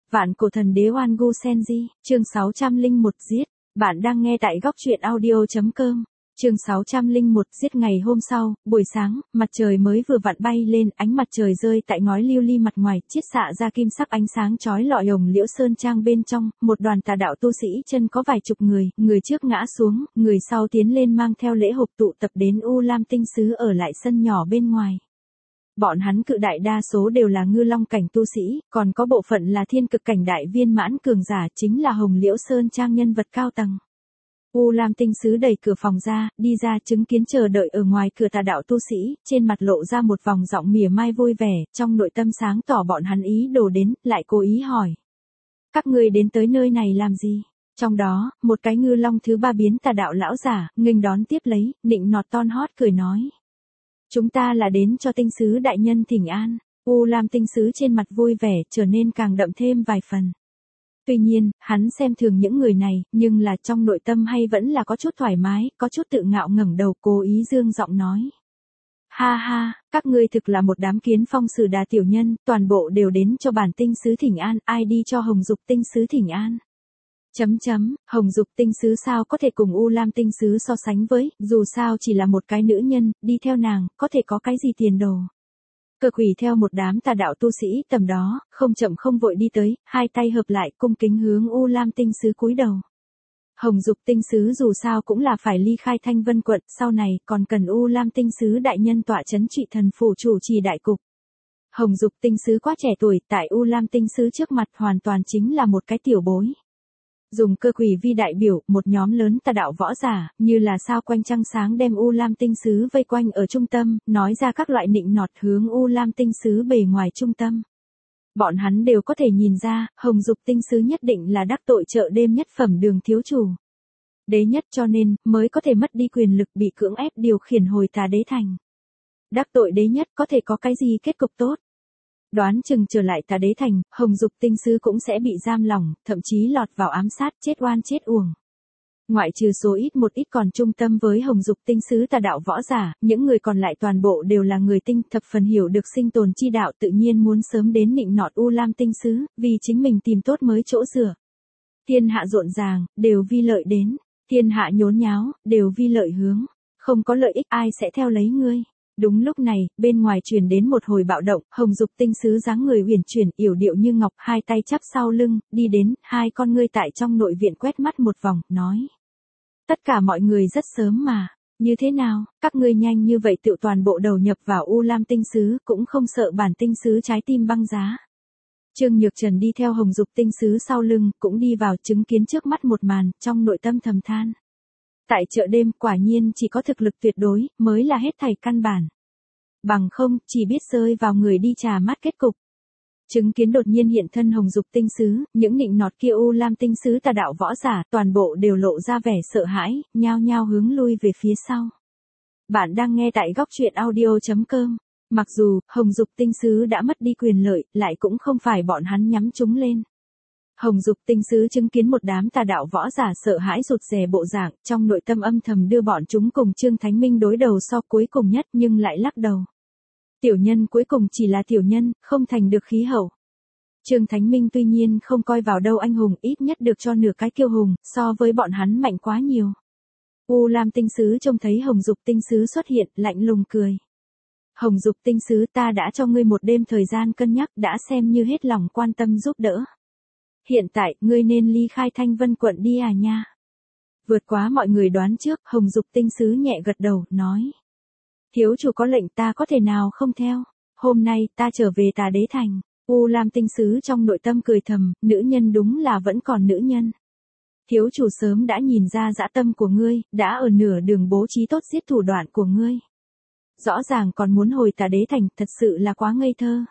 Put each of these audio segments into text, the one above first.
Vạn cổ thần đế Oan Gu Senji, chương 601 giết. Bạn đang nghe tại góc truyện audio.com. Chương 601 giết. Ngày hôm sau, buổi sáng, mặt trời mới vừa vặn bay lên, ánh mặt trời rơi tại ngói lưu ly mặt ngoài, chiết xạ ra kim sắc ánh sáng chói lọi Hồng Liễu Sơn Trang bên trong, một đoàn tà đạo tu sĩ chân có vài chục người trước ngã xuống, người sau tiến lên mang theo lễ hộp tụ tập đến U Lam Tinh Sứ ở lại sân nhỏ bên ngoài. Bọn hắn cự đại đa số đều là ngư long cảnh tu sĩ, còn có bộ phận là thiên cực cảnh đại viên mãn cường giả, chính là Hồng Liễu Sơn Trang nhân vật cao tầng. U Lam Tinh Sứ đẩy cửa phòng ra, đi ra chứng kiến chờ đợi ở ngoài cửa tà đạo tu sĩ, trên mặt lộ ra một vòng giọng mỉa mai vui vẻ, trong nội tâm sáng tỏ bọn hắn ý đồ đến, lại cố ý hỏi. Các ngươi đến tới nơi này làm gì? Trong đó, một cái ngư long thứ ba biến tà đạo lão giả, nghênh đón tiếp lấy, nịnh nọt ton hót cười nói. Chúng ta là đến cho Tinh Sứ đại nhân thỉnh an. U Lam Tinh Sứ trên mặt vui vẻ, trở nên càng đậm thêm vài phần. Tuy nhiên, hắn xem thường những người này, nhưng là trong nội tâm hay vẫn là có chút thoải mái, có chút tự ngạo ngẩng đầu cố ý dương giọng nói. Ha ha, các ngươi thực là một đám kiến phong sử đà tiểu nhân, toàn bộ đều đến cho bản Tinh Sứ thỉnh an, ai đi cho Hồng Dục Tinh Sứ thỉnh an. Hồng Dục Tinh Sứ sao có thể cùng U Lam Tinh Sứ so sánh với, dù sao chỉ là một cái nữ nhân, đi theo nàng, có thể có cái gì tiền đồ. Cơ Quỷ theo một đám tà đạo tu sĩ tầm đó, không chậm không vội đi tới, hai tay hợp lại cung kính hướng U Lam Tinh Sứ cúi đầu. Hồng Dục Tinh Sứ dù sao cũng là phải ly khai Thanh Vân quận, sau này còn cần U Lam Tinh Sứ đại nhân tọa trấn trị thần phủ chủ trì đại cục. Hồng Dục Tinh Sứ quá trẻ tuổi, tại U Lam Tinh Sứ trước mặt hoàn toàn chính là một cái tiểu bối. Dùng Cơ Quỷ vi đại biểu, một nhóm lớn tà đạo võ giả, như là sao quanh trăng sáng đem U Lam Tinh Sứ vây quanh ở trung tâm, nói ra các loại nịnh nọt hướng U Lam Tinh Sứ bề ngoài trung tâm. Bọn hắn đều có thể nhìn ra, Hồng Dục Tinh Sứ nhất định là đắc tội chợ đêm nhất phẩm Đường thiếu chủ. Đế nhất cho nên, mới có thể mất đi quyền lực bị cưỡng ép điều khiển hồi Tà Đế thành. Đắc tội đế nhất có thể có cái gì kết cục tốt? Đoán chừng trở lại Tà Đế thành, Hồng Dục Tinh Sứ cũng sẽ bị giam lỏng, thậm chí lọt vào ám sát, chết oan chết uổng. Ngoại trừ số một ít còn trung tâm với Hồng Dục Tinh Sứ tà đạo võ giả, những người còn lại toàn bộ đều là người tinh, thập phần hiểu được sinh tồn chi đạo, tự nhiên muốn sớm đến nịnh nọt U Lam Tinh Sứ, vì chính mình tìm tốt mới chỗ dựa. Thiên hạ rộn ràng, đều vi lợi đến, thiên hạ nhốn nháo, đều vi lợi hướng, không có lợi ích ai sẽ theo lấy ngươi. Đúng lúc này, bên ngoài truyền đến một hồi bạo động, Hồng Dục Tinh Sứ dáng người uyển chuyển, yểu điệu như ngọc, hai tay chắp sau lưng, đi đến, hai con ngươi tại trong nội viện quét mắt một vòng, nói. Tất cả mọi người rất sớm mà, như thế nào, các ngươi nhanh như vậy tự toàn bộ đầu nhập vào U Lam Tinh Sứ, cũng không sợ bản Tinh Sứ trái tim băng giá. Trương Nhược Trần đi theo Hồng Dục Tinh Sứ sau lưng, cũng đi vào chứng kiến trước mắt một màn, trong nội tâm thầm than. Tại chợ đêm, quả nhiên chỉ có thực lực tuyệt đối, mới là hết thảy căn bản. Bằng không, chỉ biết rơi vào người đi trà mắt kết cục. Chứng kiến đột nhiên hiện thân Hồng Dục Tinh Sứ, những nịnh nọt kia U Lam Tinh Sứ tà đạo võ giả, toàn bộ đều lộ ra vẻ sợ hãi, nhao nhao hướng lui về phía sau. Bạn đang nghe tại góc truyện audio.com. Mặc dù, Hồng Dục Tinh Sứ đã mất đi quyền lợi, lại cũng không phải bọn hắn nhắm chúng lên. Hồng Dục Tinh Sứ chứng kiến một đám tà đạo võ giả sợ hãi rụt rè bộ dạng, trong nội tâm âm thầm đưa bọn chúng cùng Trương Thánh Minh đối đầu so cuối cùng nhất, nhưng lại lắc đầu. Tiểu nhân cuối cùng chỉ là tiểu nhân, không thành được khí hậu. Trương Thánh Minh tuy nhiên không coi vào đâu anh hùng, ít nhất được cho nửa cái kiêu hùng, so với bọn hắn mạnh quá nhiều. U Lam Tinh Sứ trông thấy Hồng Dục Tinh Sứ xuất hiện, lạnh lùng cười. Hồng Dục Tinh Sứ, ta đã cho ngươi một đêm thời gian cân nhắc, đã xem như hết lòng quan tâm giúp đỡ. Hiện tại, ngươi nên ly khai Thanh Vân quận đi à nha. Vượt quá mọi người đoán trước, Hồng Dục Tinh Sứ nhẹ gật đầu, nói. Thiếu chủ có lệnh ta có thể nào không theo, hôm nay ta trở về Tà Đế thành. U Lam Tinh Sứ trong nội tâm cười thầm, nữ nhân đúng là vẫn còn nữ nhân. Thiếu chủ sớm đã nhìn ra dã tâm của ngươi, đã ở nửa đường bố trí tốt giết thủ đoạn của ngươi. Rõ ràng còn muốn hồi Tà Đế thành, thật sự là quá ngây thơ.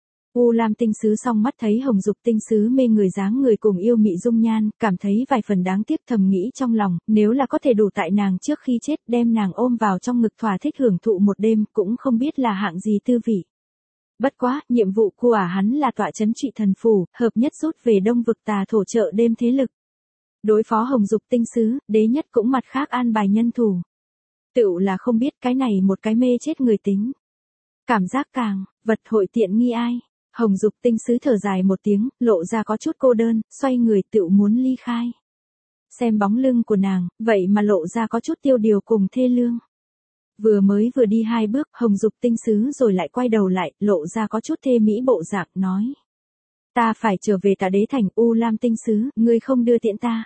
U Lam Tinh Sứ song mắt thấy Hồng Dục Tinh Sứ mê người dáng người cùng yêu mị dung nhan, cảm thấy vài phần đáng tiếc, thầm nghĩ trong lòng, nếu là có thể đủ tại nàng trước khi chết đem nàng ôm vào trong ngực thỏa thích hưởng thụ một đêm, cũng không biết là hạng gì tư vị. Bất quá, nhiệm vụ của hắn là tọa trấn trị thần phủ, hợp nhất rút về Đông vực tà thổ chợ đêm thế lực. Đối phó Hồng Dục Tinh Sứ, đế nhất cũng mặt khác an bài nhân thủ. Tựu là không biết cái này một cái mê chết người tính. Cảm giác càng, vật hội tiện nghi ai. Hồng Dục Tinh Sứ thở dài một tiếng, lộ ra có chút cô đơn, xoay người tựu muốn ly khai. Xem bóng lưng của nàng, vậy mà lộ ra có chút tiêu điều cùng thê lương. Vừa đi 2 bước, Hồng Dục Tinh Sứ rồi lại quay đầu lại, lộ ra có chút thê mỹ bộ dạng, nói. Ta phải trở về Tà Đế Thành. U Lam Tinh Sứ, ngươi không đưa tiễn ta.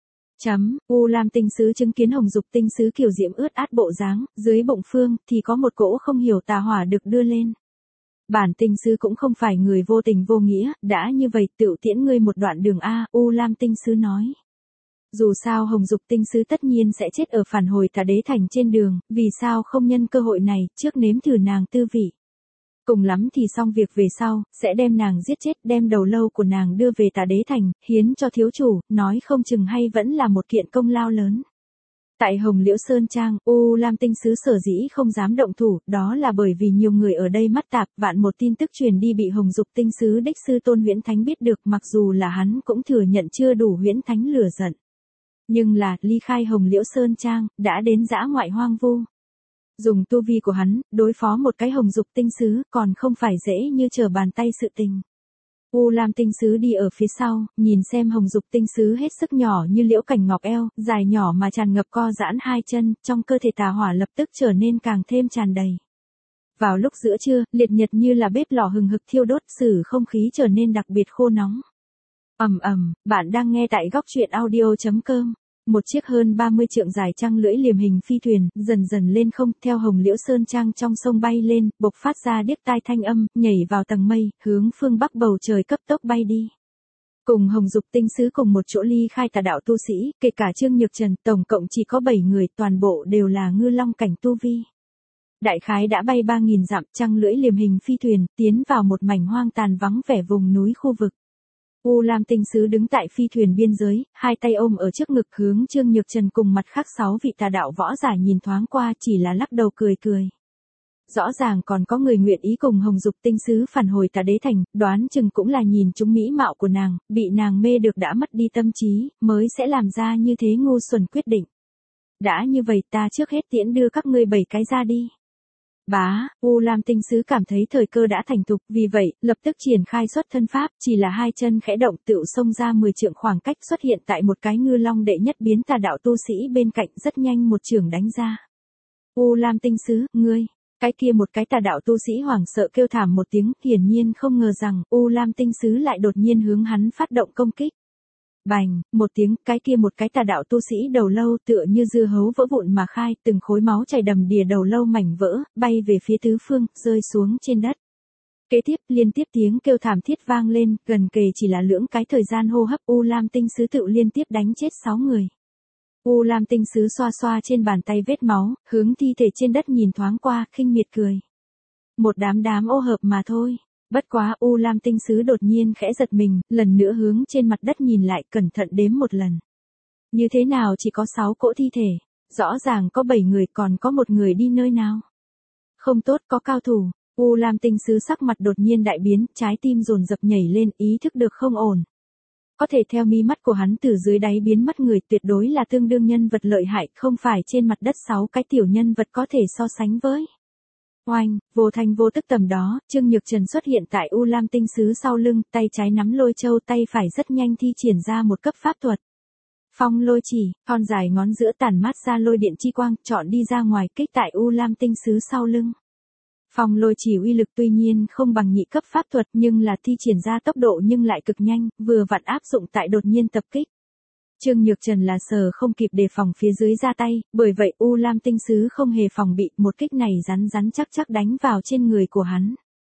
U Lam Tinh Sứ chứng kiến Hồng Dục Tinh Sứ kiều diễm ướt át bộ dáng, dưới bụng phương thì có một cỗ không hiểu tà hỏa được đưa lên. Bản Tinh Sứ cũng không phải người vô tình vô nghĩa, đã như vậy tựu tiễn ngươi một đoạn đường A. U Lam Tinh Sứ nói. Dù sao Hồng Dục Tinh Sứ tất nhiên sẽ chết ở phản hồi Tà Đế Thành trên đường, vì sao không nhân cơ hội này, trước nếm thử nàng tư vị. Cùng lắm thì xong việc về sau, sẽ đem nàng giết chết, đem đầu lâu của nàng đưa về Tà Đế Thành, hiến cho thiếu chủ, nói không chừng hay vẫn là một kiện công lao lớn. Tại Hồng Liễu Sơn Trang, U Lam Tinh Sứ sở dĩ không dám động thủ, đó là bởi vì nhiều người ở đây mắt tạp, vạn một tin tức truyền đi bị Hồng Dục Tinh Sứ đích sư Tôn Huyễn Thánh biết được, mặc dù là hắn cũng thừa nhận chưa đủ Huyễn Thánh lửa giận. Nhưng là, ly khai Hồng Liễu Sơn Trang, đã đến dã ngoại hoang vu. Dùng tu vi của hắn, đối phó một cái Hồng Dục Tinh Sứ, còn không phải dễ như trở bàn tay sự tình. U Lam Tinh Sứ đi ở phía sau, nhìn xem Hồng Dục Tinh Sứ hết sức nhỏ như liễu cảnh ngọc eo, dài nhỏ mà tràn ngập co giãn 2 chân, trong cơ thể tà hỏa lập tức trở nên càng thêm tràn đầy. Vào lúc giữa trưa, liệt nhật như là bếp lò hừng hực thiêu đốt, sử không khí trở nên đặc biệt khô nóng. Bạn đang nghe tại góc truyện audio.com. Một chiếc hơn 30 trượng dài trăng lưỡi liềm hình phi thuyền, dần dần lên không, theo Hồng Liễu Sơn Trang trong sông bay lên, bộc phát ra điếc tai thanh âm, nhảy vào tầng mây, hướng phương bắc bầu trời cấp tốc bay đi. Cùng Hồng Dục Tinh Sứ cùng một chỗ ly khai tà đạo tu sĩ, kể cả Trương Nhược Trần, tổng cộng chỉ có 7 người, toàn bộ đều là ngư long cảnh tu vi. Đại khái đã bay 3.000 dặm, trăng lưỡi liềm hình phi thuyền, tiến vào một mảnh hoang tàn vắng vẻ vùng núi khu vực. U Lam Tinh Sứ đứng tại phi thuyền biên giới, 2 tay ôm ở trước ngực hướng Trương Nhược Trần cùng mặt khác 6 vị tà đạo võ giả nhìn thoáng qua, chỉ là lắc đầu cười cười. Rõ ràng còn có người nguyện ý cùng Hồng Dục Tinh Sứ phản hồi Tà Đế Thành, đoán chừng cũng là nhìn chúng mỹ mạo của nàng, bị nàng mê được đã mất đi tâm trí, mới sẽ làm ra như thế ngu xuẩn quyết định. Đã như vậy ta trước hết tiễn đưa các ngươi 7 cái ra đi. Bá, U Lam Tinh Sứ cảm thấy thời cơ đã thành thục, vì vậy, lập tức triển khai xuất thân pháp, chỉ là 2 chân khẽ động tựu xông ra 10 trượng khoảng cách, xuất hiện tại một cái ngư long đệ nhất biến tà đạo tu sĩ bên cạnh, rất nhanh một chưởng đánh ra. U Lam Tinh Sứ, ngươi, cái kia một cái tà đạo tu sĩ hoảng sợ kêu thảm một tiếng, hiển nhiên không ngờ rằng U Lam Tinh Sứ lại đột nhiên hướng hắn phát động công kích. Bành, một tiếng, cái kia một cái tà đạo tu sĩ đầu lâu tựa như dưa hấu vỡ vụn mà khai, từng khối máu chảy đầm đìa đầu lâu mảnh vỡ, bay về phía tứ phương, rơi xuống trên đất. Kế tiếp, liên tiếp tiếng kêu thảm thiết vang lên, gần kề chỉ là lưỡng cái thời gian hô hấp, U Lam Tinh Sứ tự liên tiếp đánh chết 6 người. U Lam Tinh Sứ xoa xoa trên bàn tay vết máu, hướng thi thể trên đất nhìn thoáng qua, khinh miệt cười. Một đám ô hợp mà thôi. Bất quá U Lam Tinh Sứ đột nhiên khẽ giật mình, lần nữa hướng trên mặt đất nhìn lại, cẩn thận đếm một lần. Như thế nào chỉ có 6 cỗ thi thể, rõ ràng có 7 người, còn có một người đi nơi nào. Không tốt, có cao thủ. U Lam Tinh Sứ sắc mặt đột nhiên đại biến, trái tim dồn dập nhảy lên, ý thức được không ổn. Có thể theo mí mắt của hắn từ dưới đáy biến mất người, tuyệt đối là tương đương nhân vật lợi hại, không phải trên mặt đất 6 cái tiểu nhân vật có thể so sánh với. Oanh, vô thanh vô tức tầm đó, Trương Nhược Trần xuất hiện tại U Lam Tinh Sứ sau lưng, tay trái nắm lôi châu, tay phải rất nhanh thi triển ra một cấp pháp thuật. Phong lôi chỉ, thon dài ngón giữa tản mát ra lôi điện chi quang, chọn đi ra ngoài kích tại U Lam Tinh Sứ sau lưng. Phong lôi chỉ uy lực tuy nhiên không bằng nhị cấp pháp thuật, nhưng là thi triển ra tốc độ nhưng lại cực nhanh, vừa vặn áp dụng tại đột nhiên tập kích. Trương Nhược Trần là sở không kịp đề phòng phía dưới ra tay, bởi vậy U Lam Tinh Sứ không hề phòng bị, một kích này rắn chắc đánh vào trên người của hắn.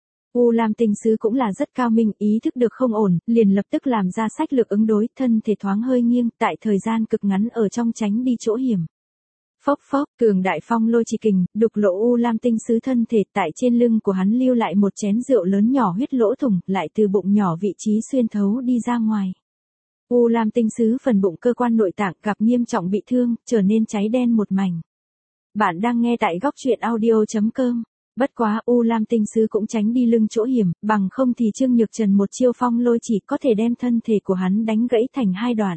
U Lam Tinh Sứ cũng là rất cao minh, ý thức được không ổn, liền lập tức làm ra sách lược ứng đối, thân thể thoáng hơi nghiêng, tại thời gian cực ngắn ở trong tránh đi chỗ hiểm. Phốc phốc, cường đại phong lôi chỉ kình, đục lỗ U Lam Tinh Sứ thân thể, tại trên lưng của hắn lưu lại một chén rượu lớn nhỏ huyết lỗ thủng, lại từ bụng nhỏ vị trí xuyên thấu đi ra ngoài. U Lam Tinh Sứ phần bụng cơ quan nội tạng gặp nghiêm trọng bị thương, trở nên cháy đen một mảnh. Bạn đang nghe tại góc truyện audio.com. Bất quá U Lam Tinh Sứ cũng tránh đi lưng chỗ hiểm, bằng không thì Trương Nhược Trần một chiêu phong lôi chỉ có thể đem thân thể của hắn đánh gãy thành 2 đoạn.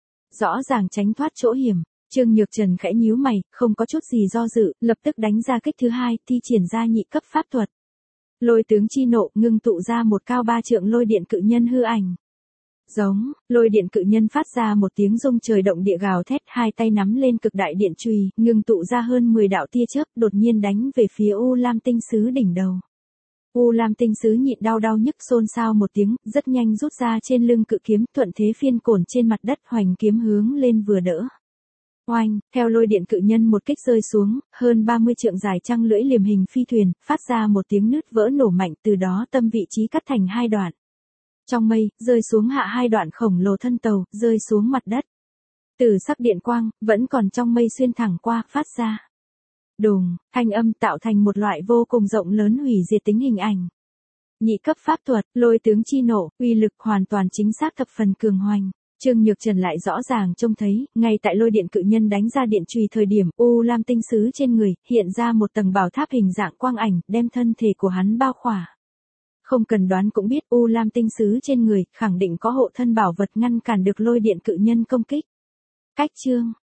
Rõ ràng tránh thoát chỗ hiểm, Trương Nhược Trần khẽ nhíu mày, không có chút gì do dự, lập tức đánh ra kích thứ 2, thi triển ra nhị cấp pháp thuật. Lôi tướng chi nộ ngưng tụ ra một cao 3 trượng lôi điện cự nhân hư ảnh. Giống, lôi điện cự nhân phát ra một tiếng rung trời động địa gào thét, hai tay nắm lên cực đại điện chùy, ngưng tụ ra hơn 10 đạo tia chớp, đột nhiên đánh về phía U Lam tinh sứ đỉnh đầu. U Lam tinh sứ nhịn đau đau nhức xôn xao một tiếng, rất nhanh rút ra trên lưng cự kiếm, thuận thế phiên cổn trên mặt đất, hoành kiếm hướng lên vừa đỡ. Oanh, theo lôi điện cự nhân một kích rơi xuống, hơn 30 trượng dài trăng lưỡi liềm hình phi thuyền, phát ra một tiếng nứt vỡ nổ mạnh, từ đó tâm vị trí cắt thành hai đoạn. Trong mây, rơi xuống hạ hai đoạn khổng lồ thân tàu, rơi xuống mặt đất. Từ sắc điện quang, vẫn còn trong mây xuyên thẳng qua, phát ra. Đùng, thanh âm tạo thành một loại vô cùng rộng lớn hủy diệt tính hình ảnh. Nhị cấp pháp thuật, lôi tướng chi nộ, uy lực hoàn toàn chính xác thập phần cường hoành. Trương Nhược Trần lại rõ ràng trông thấy, ngay tại lôi điện cự nhân đánh ra điện chùy thời điểm, U Lam tinh sứ trên người, hiện ra một tầng bảo tháp hình dạng quang ảnh, đem thân thể của hắn bao khỏa. Không cần đoán cũng biết U Lam tinh sứ trên người, khẳng định có hộ thân bảo vật ngăn cản được lôi điện cự nhân công kích. Cách chương